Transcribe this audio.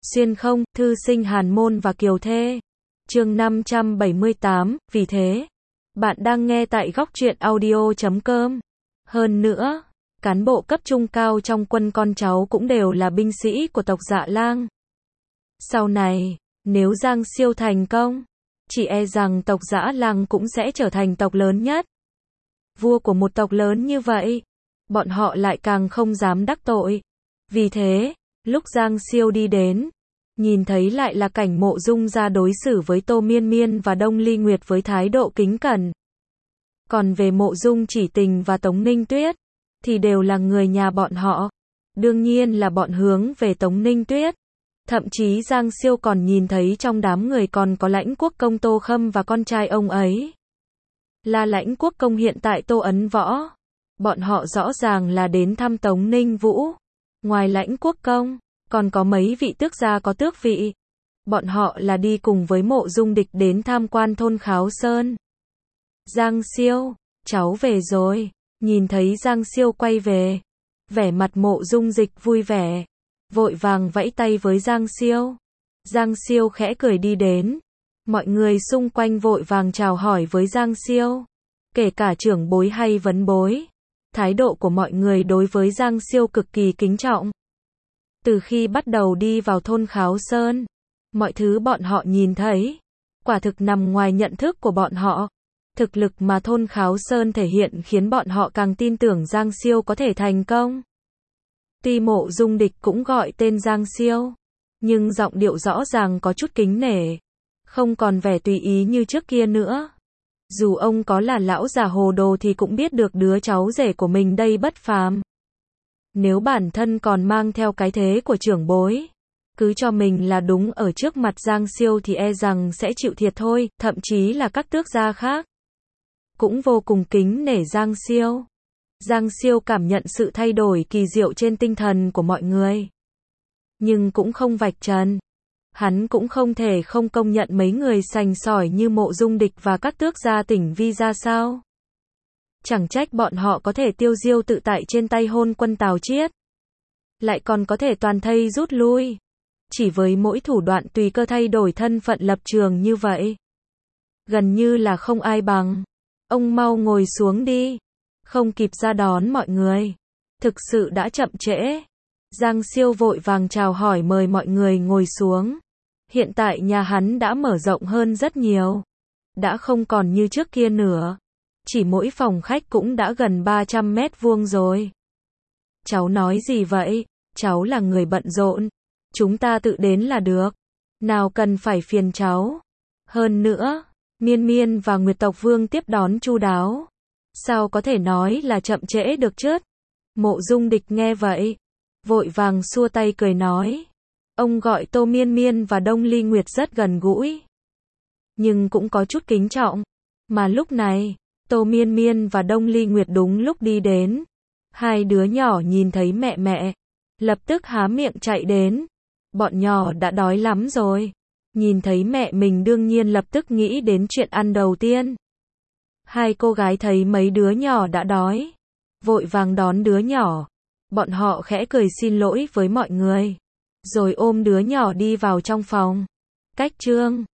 Xuyên không, thư sinh Hàn Môn và Kiều Thê. Chương 578, vì thế, bạn đang nghe tại góc truyện audio.com. Hơn nữa, cán bộ cấp trung cao trong quân con cháu cũng đều là binh sĩ của tộc Dạ Lang. Sau này, nếu Giang Siêu thành công, chỉ e rằng tộc Dã Lang cũng sẽ trở thành tộc lớn nhất. Vua của một tộc lớn như vậy, bọn họ lại càng không dám đắc tội. Vì thế, lúc Giang Siêu đi đến, nhìn thấy lại là cảnh Mộ Dung ra đối xử với Tô Miên Miên và Đông Ly Nguyệt với thái độ kính cẩn. Còn về Mộ Dung Chỉ Tình và Tống Ninh Tuyết, thì đều là người nhà bọn họ. Đương nhiên là bọn hướng về Tống Ninh Tuyết. Thậm chí Giang Siêu còn nhìn thấy trong đám người còn có Lãnh Quốc Công Tô Khâm và con trai ông ấy. Là Lãnh Quốc Công hiện tại Tô Ấn Võ. Bọn họ rõ ràng là đến thăm Tống Ninh Vũ. Ngoài Lãnh Quốc Công, còn có mấy vị tước gia có tước vị. Bọn họ là đi cùng với Mộ Dung Địch đến tham quan thôn Kháo Sơn. Giang Siêu, cháu về rồi. Nhìn thấy Giang Siêu quay về, vẻ mặt Mộ Dung Dịch vui vẻ, vội vàng vẫy tay với Giang Siêu. Giang Siêu khẽ cười đi đến. Mọi người xung quanh vội vàng chào hỏi với Giang Siêu, kể cả trưởng bối hay vấn bối. Thái độ của mọi người đối với Giang Siêu cực kỳ kính trọng. Từ khi bắt đầu đi vào thôn Kháo Sơn, mọi thứ bọn họ nhìn thấy, quả thực nằm ngoài nhận thức của bọn họ. Thực lực mà thôn Kháo Sơn thể hiện khiến bọn họ càng tin tưởng Giang Siêu có thể thành công. Tuy Mộ Dung Địch cũng gọi tên Giang Siêu, nhưng giọng điệu rõ ràng có chút kính nể, không còn vẻ tùy ý như trước kia nữa. Dù ông có là lão già hồ đồ thì cũng biết được đứa cháu rể của mình đây bất phàm. Nếu bản thân còn mang theo cái thế của trưởng bối, cứ cho mình là đúng ở trước mặt Giang Siêu thì e rằng sẽ chịu thiệt thôi, thậm chí là các tước gia khác cũng vô cùng kính nể Giang Siêu. Giang Siêu cảm nhận sự thay đổi kỳ diệu trên tinh thần của mọi người, nhưng cũng không vạch trần. Hắn cũng không thể không công nhận mấy người sành sỏi như Mộ Dung Địch và các tước gia Tỉnh Vi ra sao. Chẳng trách bọn họ có thể tiêu diêu tự tại trên tay Hôn Quân Tào Chiết, lại còn có thể toàn thây rút lui, chỉ với mỗi thủ đoạn tùy cơ thay đổi thân phận lập trường như vậy. Gần như là không ai bằng. Ông mau ngồi xuống đi. Không kịp ra đón mọi người. Thực sự đã chậm trễ. Giang Siêu vội vàng chào hỏi mời mọi người ngồi xuống. Hiện tại nhà hắn đã mở rộng hơn rất nhiều. Đã không còn như trước kia nữa. Chỉ mỗi phòng khách cũng đã gần 300 mét vuông rồi. Cháu nói gì vậy? Cháu là người bận rộn. Chúng ta tự đến là được. Nào cần phải phiền cháu. Hơn nữa, Miên Miên và Nguyệt Tộc Vương tiếp đón chu đáo. Sao có thể nói là chậm trễ được chứ? Mộ Dung Địch nghe vậy, vội vàng xua tay cười nói. Ông gọi Tô Miên Miên và Đông Ly Nguyệt rất gần gũi, nhưng cũng có chút kính trọng. Mà lúc này, Tô Miên Miên và Đông Ly Nguyệt đúng lúc đi đến. Hai đứa nhỏ nhìn thấy mẹ, lập tức há miệng chạy đến. Bọn nhỏ đã đói lắm rồi. Nhìn thấy mẹ mình đương nhiên lập tức nghĩ đến chuyện ăn đầu tiên. Hai cô gái thấy mấy đứa nhỏ đã đói, vội vàng đón đứa nhỏ. Bọn họ khẽ cười xin lỗi với mọi người, rồi ôm đứa nhỏ đi vào trong phòng. Cách chương